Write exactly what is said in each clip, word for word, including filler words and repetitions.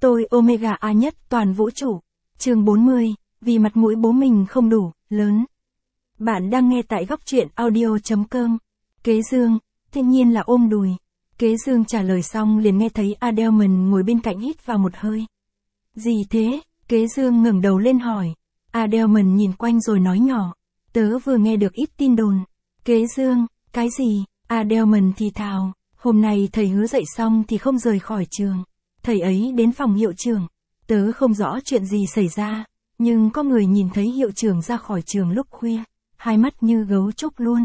Tôi Omega A nhất toàn vũ trụ. Chương bốn mươi, vì mặt mũi bố mình không đủ, lớn. Bạn đang nghe tại góc truyện audio chấm com. Kế Dương, thiên nhiên là ôm đùi. Kế Dương trả lời xong liền nghe thấy Adelman ngồi bên cạnh hít vào một hơi. Gì thế? Kế Dương ngẩng đầu lên hỏi. Adelman nhìn quanh rồi nói nhỏ. Tớ vừa nghe được ít tin đồn. Kế Dương, cái gì? Adelman thì thào. Hôm nay thầy hứa dạy xong thì không rời khỏi trường. Thầy ấy đến phòng hiệu trưởng. Tớ không rõ chuyện gì xảy ra, nhưng có người nhìn thấy hiệu trưởng ra khỏi trường lúc khuya, hai mắt như gấu trúc luôn.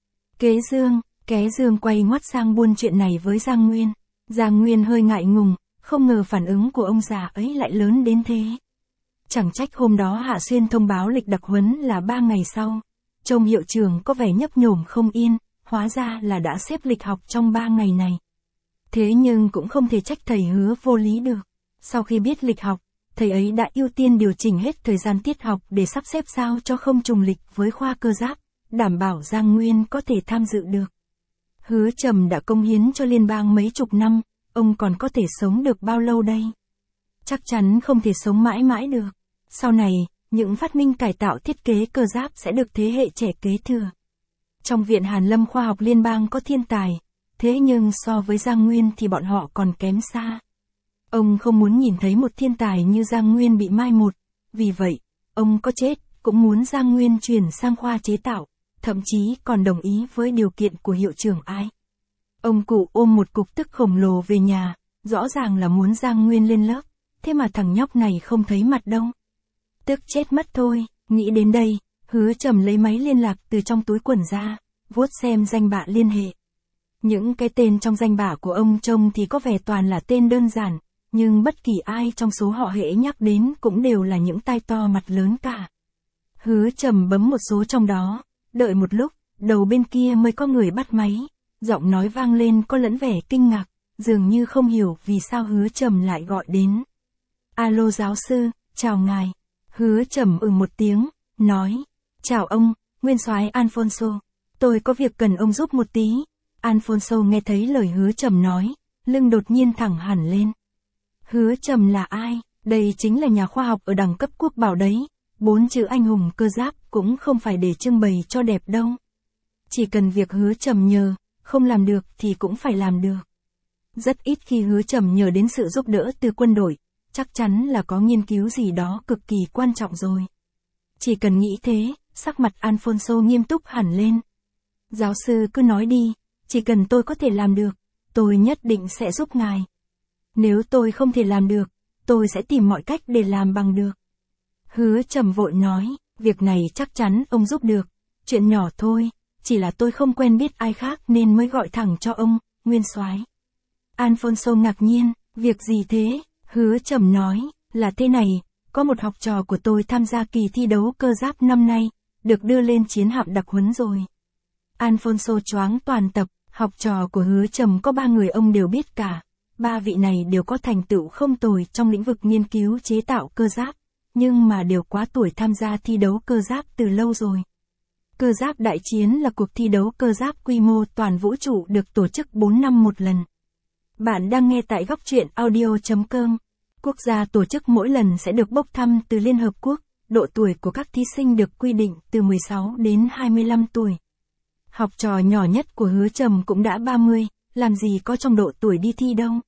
Kế Dương, Kế Dương quay ngoắt sang buôn chuyện này với Giang Nguyên. Giang Nguyên hơi ngại ngùng, không ngờ phản ứng của ông già ấy lại lớn đến thế. Chẳng trách hôm đó Hạ Xuyên thông báo lịch đặc huấn là ba ngày sau. Trông hiệu trưởng có vẻ nhấp nhổm không yên, hóa ra là đã xếp lịch học trong ba ngày này. Thế nhưng cũng không thể trách thầy hứa vô lý được. Sau khi biết lịch học, thầy ấy đã ưu tiên điều chỉnh hết thời gian tiết học để sắp xếp sao cho không trùng lịch với khoa cơ giáp, đảm bảo Giang Nguyên có thể tham dự được. Hứa Trầm đã công hiến cho liên bang mấy chục năm, ông còn có thể sống được bao lâu đây? Chắc chắn không thể sống mãi mãi được. Sau này, những phát minh cải tạo thiết kế cơ giáp sẽ được thế hệ trẻ kế thừa. Trong Viện Hàn Lâm Khoa học Liên bang có thiên tài, thế nhưng so với Giang Nguyên thì bọn họ còn kém xa. Ông không muốn nhìn thấy một thiên tài như Giang Nguyên bị mai một, vì vậy, ông có chết, cũng muốn Giang Nguyên chuyển sang khoa chế tạo, thậm chí còn đồng ý với điều kiện của hiệu trưởng ai. Ông cụ ôm một cục tức khổng lồ về nhà, rõ ràng là muốn Giang Nguyên lên lớp, thế mà thằng nhóc này không thấy mặt đâu. Tức chết mất thôi, nghĩ đến đây, Hứa Trầm lấy máy liên lạc từ trong túi quần ra, vuốt xem danh bạ liên hệ. Những cái tên trong danh bạ của ông trông thì có vẻ toàn là tên đơn giản, nhưng bất kỳ ai trong số họ hễ nhắc đến cũng đều là những tai to mặt lớn cả. Hứa Trầm bấm một số trong đó, đợi một lúc, đầu bên kia mới có người bắt máy, giọng nói vang lên có lẫn vẻ kinh ngạc, dường như không hiểu vì sao Hứa Trầm lại gọi đến. Alo giáo sư, chào ngài. Hứa Trầm ừ một tiếng, nói, chào ông, nguyên soái Alfonso, tôi có việc cần ông giúp một tí. Alfonso nghe thấy lời Hứa Trầm nói, lưng đột nhiên thẳng hẳn lên. Hứa Trầm là ai? Đây chính là nhà khoa học ở đẳng cấp quốc bảo đấy. Bốn chữ anh hùng cơ giáp cũng không phải để trưng bày cho đẹp đâu. Chỉ cần việc Hứa Trầm nhờ, không làm được thì cũng phải làm được. Rất ít khi Hứa Trầm nhờ đến sự giúp đỡ từ quân đội, chắc chắn là có nghiên cứu gì đó cực kỳ quan trọng rồi. Chỉ cần nghĩ thế, sắc mặt Alfonso nghiêm túc hẳn lên. Giáo sư cứ nói đi, chỉ cần tôi có thể làm được, tôi nhất định sẽ giúp ngài. Nếu tôi không thể làm được, tôi sẽ tìm mọi cách để làm bằng được. Hứa Trầm vội nói, việc này chắc chắn ông giúp được, chuyện nhỏ thôi, chỉ là tôi không quen biết ai khác nên mới gọi thẳng cho ông, nguyên soái. Alfonso ngạc nhiên, việc gì thế? Hứa Trầm nói, là thế này, có một học trò của tôi tham gia kỳ thi đấu cơ giáp năm nay, được đưa lên chiến hạm đặc huấn rồi. Alfonso choáng toàn tập, học trò của Hứa Trầm có ba người ông đều biết cả. Ba vị này đều có thành tựu không tồi trong lĩnh vực nghiên cứu chế tạo cơ giáp, nhưng mà đều quá tuổi tham gia thi đấu cơ giáp từ lâu rồi. Cơ giáp đại chiến là cuộc thi đấu cơ giáp quy mô toàn vũ trụ được tổ chức bốn năm một lần. Bạn đang nghe tại góc truyện audio chấm com. Quốc gia tổ chức mỗi lần sẽ được bốc thăm từ Liên Hợp Quốc, độ tuổi của các thí sinh được quy định từ mười sáu đến hai mươi lăm tuổi. Học trò nhỏ nhất của Hứa Trầm cũng đã ba mươi, làm gì có trong độ tuổi đi thi đâu.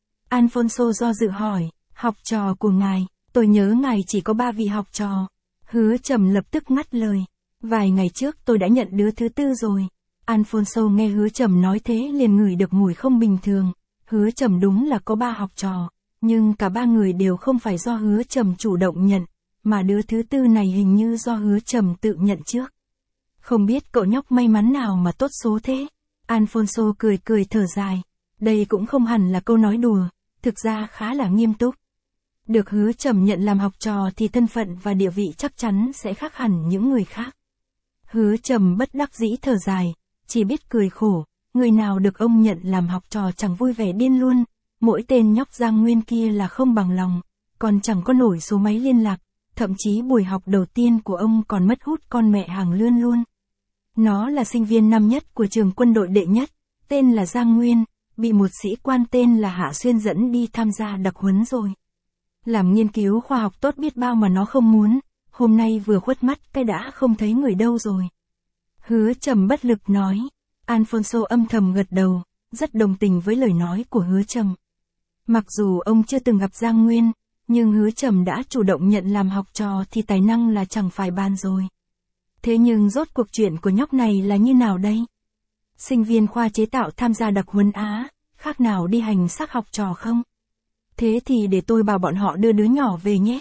Alfonso do dự hỏi, học trò của ngài, tôi nhớ ngài chỉ có ba vị học trò. Hứa Trầm lập tức ngắt lời, vài ngày trước tôi đã nhận đứa thứ tư rồi. Alfonso nghe Hứa Trầm nói thế liền ngửi được mùi không bình thường. Hứa Trầm đúng là có ba học trò, nhưng cả ba người đều không phải do Hứa Trầm chủ động nhận, mà đứa thứ tư này hình như do Hứa Trầm tự nhận trước. Không biết cậu nhóc may mắn nào mà tốt số thế. Alfonso cười cười thở dài, đây cũng không hẳn là câu nói đùa, thực ra khá là nghiêm túc. Được Hứa Trầm nhận làm học trò thì thân phận và địa vị chắc chắn sẽ khác hẳn những người khác. Hứa Trầm bất đắc dĩ thở dài, chỉ biết cười khổ, người nào được ông nhận làm học trò chẳng vui vẻ điên luôn, mỗi tên nhóc Giang Nguyên kia là không bằng lòng, còn chẳng có nổi số máy liên lạc, thậm chí buổi học đầu tiên của ông còn mất hút con mẹ hàng lươn luôn. Nó là sinh viên năm nhất của trường quân đội đệ nhất, tên là Giang Nguyên, bị một sĩ quan tên là Hạ Xuyên dẫn đi tham gia đặc huấn rồi. Làm nghiên cứu khoa học tốt biết bao mà nó không muốn, hôm nay vừa khuất mắt cái đã không thấy người đâu rồi. Hứa Trầm bất lực nói. Alfonso âm thầm gật đầu, rất đồng tình với lời nói của Hứa Trầm. Mặc dù ông chưa từng gặp Giang Nguyên, nhưng Hứa Trầm đã chủ động nhận làm học trò thì tài năng là chẳng phải bàn rồi. Thế nhưng rốt cuộc chuyện của nhóc này là như nào đây? Sinh viên khoa chế tạo tham gia đặc huấn Á, khác nào đi hành xác học trò không? Thế thì để tôi bảo bọn họ đưa đứa nhỏ về nhé.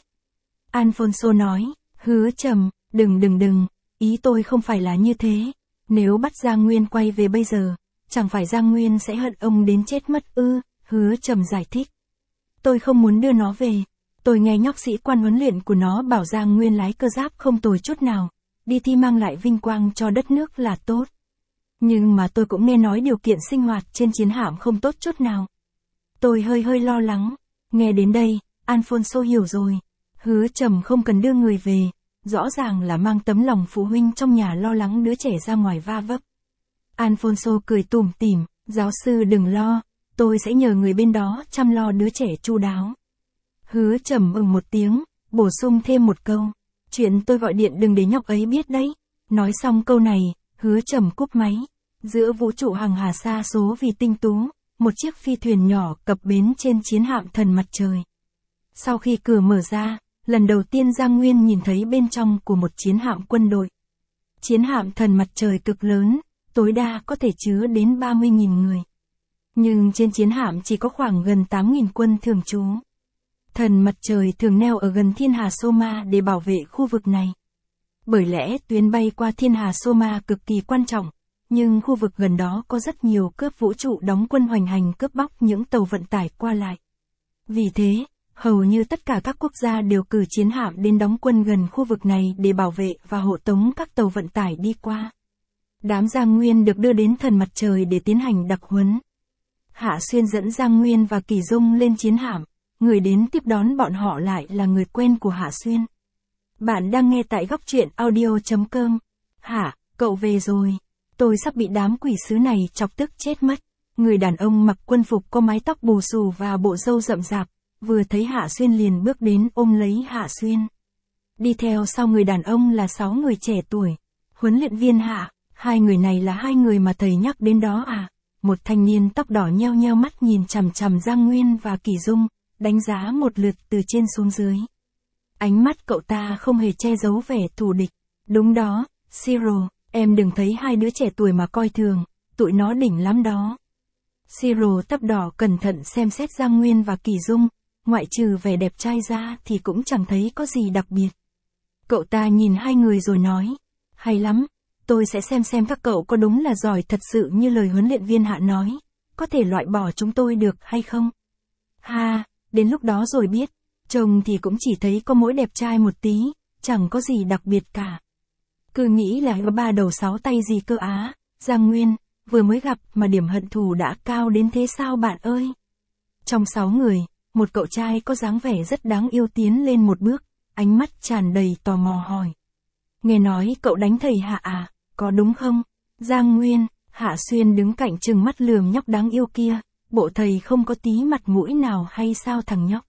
Alfonso nói. Hứa Trầm, đừng đừng đừng, ý tôi không phải là như thế. Nếu bắt Giang Nguyên quay về bây giờ, chẳng phải Giang Nguyên sẽ hận ông đến chết mất ư? Hứa Trầm giải thích. Tôi không muốn đưa nó về. Tôi nghe nhóc sĩ quan huấn luyện của nó bảo Giang Nguyên lái cơ giáp không tồi chút nào, đi thi mang lại vinh quang cho đất nước là tốt. Nhưng mà tôi cũng nghe nói điều kiện sinh hoạt trên chiến hạm không tốt chút nào. Tôi hơi hơi lo lắng. Nghe đến đây, Alfonso hiểu rồi. Hứa Trầm không cần đưa người về, rõ ràng là mang tấm lòng phụ huynh trong nhà lo lắng đứa trẻ ra ngoài va vấp. Alfonso cười tủm tỉm, giáo sư đừng lo, tôi sẽ nhờ người bên đó chăm lo đứa trẻ chu đáo. Hứa Trầm ừm một tiếng, bổ sung thêm một câu. Chuyện tôi gọi điện đừng để nhóc ấy biết đấy. Nói xong câu này, Hứa Trầm cúp máy. Giữa vũ trụ hàng hà xa số vì tinh tú, một chiếc phi thuyền nhỏ cập bến trên chiến hạm Thần Mặt Trời. Sau khi cửa mở ra, lần đầu tiên Giang Nguyên nhìn thấy bên trong của một chiến hạm quân đội. Chiến hạm Thần Mặt Trời cực lớn, tối đa có thể chứa đến ba mươi nghìn người. Nhưng trên chiến hạm chỉ có khoảng gần tám nghìn quân thường trú. Thần Mặt Trời thường neo ở gần Thiên Hà Soma để bảo vệ khu vực này. Bởi lẽ tuyến bay qua Thiên Hà Soma cực kỳ quan trọng, nhưng khu vực gần đó có rất nhiều cướp vũ trụ đóng quân hoành hành cướp bóc những tàu vận tải qua lại. Vì thế, hầu như tất cả các quốc gia đều cử chiến hạm đến đóng quân gần khu vực này để bảo vệ và hộ tống các tàu vận tải đi qua. Đám Giang Nguyên được đưa đến Thần Mặt Trời để tiến hành đặc huấn. Hạ Xuyên dẫn Giang Nguyên và Kỳ Dung lên chiến hạm, người đến tiếp đón bọn họ lại là người quen của Hạ Xuyên. Bạn đang nghe tại góc truyện audio chấm com. Hả, cậu về rồi. Tôi sắp bị đám quỷ sứ này chọc tức chết mất. Người đàn ông mặc quân phục có mái tóc bù xù và bộ râu rậm rạp, vừa thấy Hạ Xuyên liền bước đến ôm lấy Hạ Xuyên. Đi theo sau người đàn ông là sáu người trẻ tuổi. Huấn luyện viên Hạ, hai người này là hai người mà thầy nhắc đến đó à? Một thanh niên tóc đỏ nheo nheo mắt nhìn chằm chằm Giang Nguyên và Kỳ Dung, đánh giá một lượt từ trên xuống dưới. Ánh mắt cậu ta không hề che giấu vẻ thù địch. Đúng đó, Siro, em đừng thấy hai đứa trẻ tuổi mà coi thường, tụi nó đỉnh lắm đó. Siro tóc đỏ cẩn thận xem xét Giang Nguyên và Kỳ Dung, ngoại trừ vẻ đẹp trai ra thì cũng chẳng thấy có gì đặc biệt. Cậu ta nhìn hai người rồi nói, hay lắm, tôi sẽ xem xem các cậu có đúng là giỏi thật sự như lời huấn luyện viên Hạ nói, có thể loại bỏ chúng tôi được hay không? Ha, đến lúc đó rồi biết, chồng thì cũng chỉ thấy có mỗi đẹp trai một tí, chẳng có gì đặc biệt cả. Cứ nghĩ là ba đầu sáu tay gì cơ á, Giang Nguyên, vừa mới gặp mà điểm hận thù đã cao đến thế sao bạn ơi? Trong sáu người, một cậu trai có dáng vẻ rất đáng yêu tiến lên một bước, ánh mắt tràn đầy tò mò hỏi. Nghe nói cậu đánh thầy Hạ à, có đúng không? Giang Nguyên, Hạ Xuyên đứng cạnh trừng mắt lườm nhóc đáng yêu kia, bộ thầy không có tí mặt mũi nào hay sao thằng nhóc?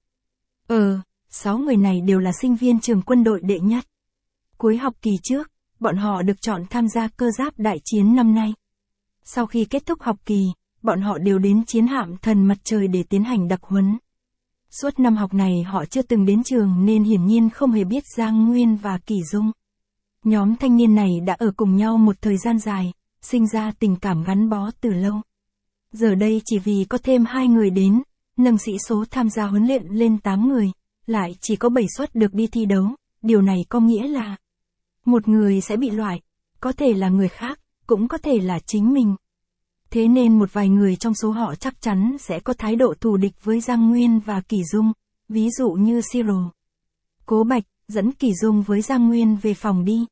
Ờ, sáu người này đều là sinh viên trường quân đội đệ nhất. Cuối học kỳ trước, bọn họ được chọn tham gia cơ giáp đại chiến năm nay. Sau khi kết thúc học kỳ, bọn họ đều đến chiến hạm Thần Mặt Trời để tiến hành đặc huấn. Suốt năm học này họ chưa từng đến trường nên hiển nhiên không hề biết Giang Nguyên và Kỳ Dung. Nhóm thanh niên này đã ở cùng nhau một thời gian dài, sinh ra tình cảm gắn bó từ lâu. Giờ đây chỉ vì có thêm hai người đến, nâng sĩ số tham gia huấn luyện lên tám người, lại chỉ có bảy suất được đi thi đấu, điều này có nghĩa là một người sẽ bị loại, có thể là người khác, cũng có thể là chính mình. Thế nên một vài người trong số họ chắc chắn sẽ có thái độ thù địch với Giang Nguyên và Kỳ Dung, ví dụ như Siro. Cố Bạch, dẫn Kỳ Dung với Giang Nguyên về phòng đi.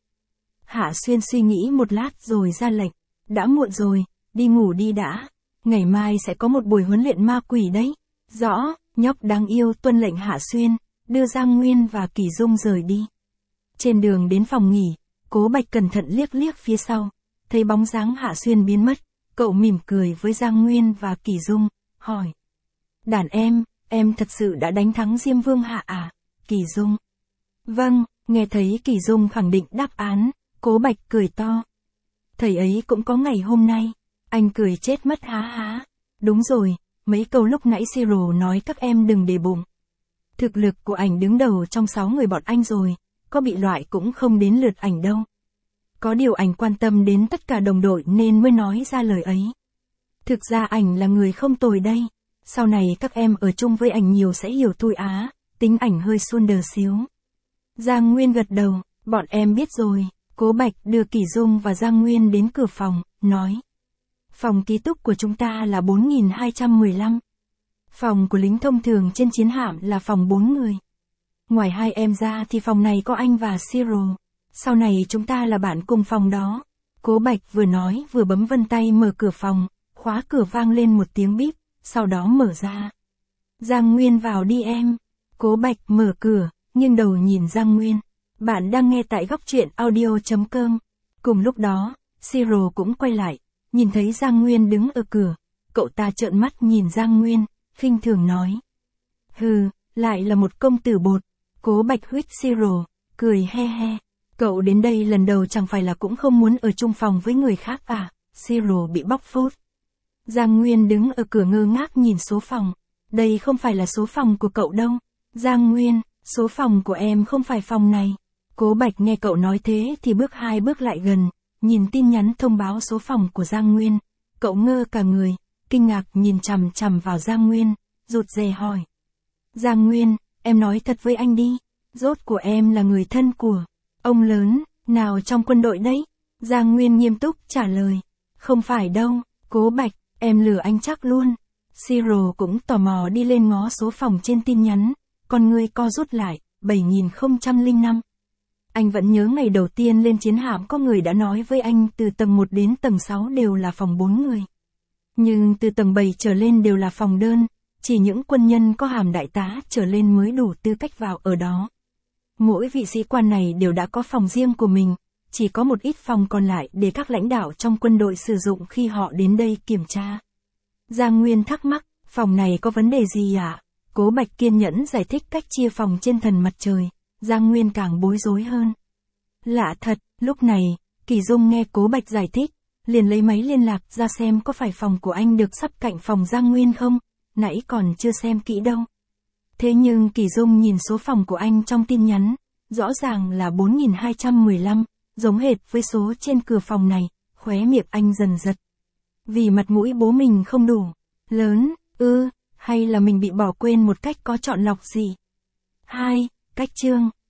Hạ Xuyên suy nghĩ một lát rồi ra lệnh, đã muộn rồi, đi ngủ đi đã, ngày mai sẽ có một buổi huấn luyện ma quỷ đấy. Rõ, nhóc đáng yêu tuân lệnh Hạ Xuyên, đưa Giang Nguyên và Kỳ Dung rời đi. Trên đường đến phòng nghỉ, Cố Bạch cẩn thận liếc liếc phía sau, thấy bóng dáng Hạ Xuyên biến mất, cậu mỉm cười với Giang Nguyên và Kỳ Dung, hỏi. Đàn em, em thật sự đã đánh thắng Diêm Vương Hạ à? Kỳ Dung. Vâng, nghe thấy Kỳ Dung khẳng định đáp án, Cố Bạch cười to. Thầy ấy cũng có ngày hôm nay. Anh cười chết mất há há. Đúng rồi, mấy câu lúc nãy Siro nói các em đừng để bụng. Thực lực của ảnh đứng đầu trong sáu người bọn anh rồi, có bị loại cũng không đến lượt ảnh đâu. Có điều ảnh quan tâm đến tất cả đồng đội nên mới nói ra lời ấy. Thực ra ảnh là người không tồi đây. Sau này các em ở chung với ảnh nhiều sẽ hiểu thôi á, tính ảnh hơi suôn đờ xíu. Giang Nguyên gật đầu, bọn em biết rồi. Cố Bạch đưa Kỳ Dung và Giang Nguyên đến cửa phòng, nói. Phòng ký túc của chúng ta là bốn nghìn hai trăm mười lăm. Phòng của lính thông thường trên chiến hạm là phòng bốn người. Ngoài hai em ra thì phòng này có anh và Siro. Sau này chúng ta là bạn cùng phòng đó. Cố Bạch vừa nói vừa bấm vân tay mở cửa phòng, khóa cửa vang lên một tiếng bíp, sau đó mở ra. Giang Nguyên vào đi em. Cố Bạch mở cửa, nghiêng đầu nhìn Giang Nguyên. Bạn đang nghe tại góc truyện audio chấm com. Cùng lúc đó, Siro cũng quay lại, nhìn thấy Giang Nguyên đứng ở cửa. Cậu ta trợn mắt nhìn Giang Nguyên, khinh thường nói. Hừ, lại là một công tử bột. Cố Bạch huýt Siro, cười he he. Cậu đến đây lần đầu chẳng phải là cũng không muốn ở chung phòng với người khác à? Siro bị bóc phốt. Giang Nguyên đứng ở cửa ngơ ngác nhìn số phòng. Đây không phải là số phòng của cậu đâu. Giang Nguyên, số phòng của em không phải phòng này. Cố Bạch nghe cậu nói thế thì bước hai bước lại gần, nhìn tin nhắn thông báo số phòng của Giang Nguyên. Cậu ngơ cả người, kinh ngạc nhìn chằm chằm vào Giang Nguyên, rụt rè hỏi. Giang Nguyên, em nói thật với anh đi, rốt của em là người thân của ông lớn, nào trong quân đội đấy? Giang Nguyên nghiêm túc trả lời. Không phải đâu, Cố Bạch, em lừa anh chắc luôn. Siro cũng tò mò đi lên ngó số phòng trên tin nhắn, con người co rút lại, bảy nghìn không trăm lẻ năm. Anh vẫn nhớ ngày đầu tiên lên chiến hạm có người đã nói với anh từ tầng một đến tầng sáu đều là phòng bốn người. Nhưng từ tầng bảy trở lên đều là phòng đơn, chỉ những quân nhân có hàm đại tá trở lên mới đủ tư cách vào ở đó. Mỗi vị sĩ quan này đều đã có phòng riêng của mình, chỉ có một ít phòng còn lại để các lãnh đạo trong quân đội sử dụng khi họ đến đây kiểm tra. Giang Nguyên thắc mắc, phòng này có vấn đề gì ạ? À? Cố Bạch kiên nhẫn giải thích cách chia phòng trên thần mặt trời, Giang Nguyên càng bối rối hơn. Lạ thật, lúc này, Kỳ Dung nghe Cố Bạch giải thích, liền lấy máy liên lạc ra xem có phải phòng của anh được sắp cạnh phòng Giang Nguyên không, nãy còn chưa xem kỹ đâu. Thế nhưng Kỳ Dung nhìn số phòng của anh trong tin nhắn, rõ ràng là bốn nghìn hai trăm mười lăm, giống hệt với số trên cửa phòng này, khóe miệng anh dần giật. Vì mặt mũi bố mình không đủ lớn, ư, hay là mình bị bỏ quên một cách có chọn lọc gì? hai. Cách chương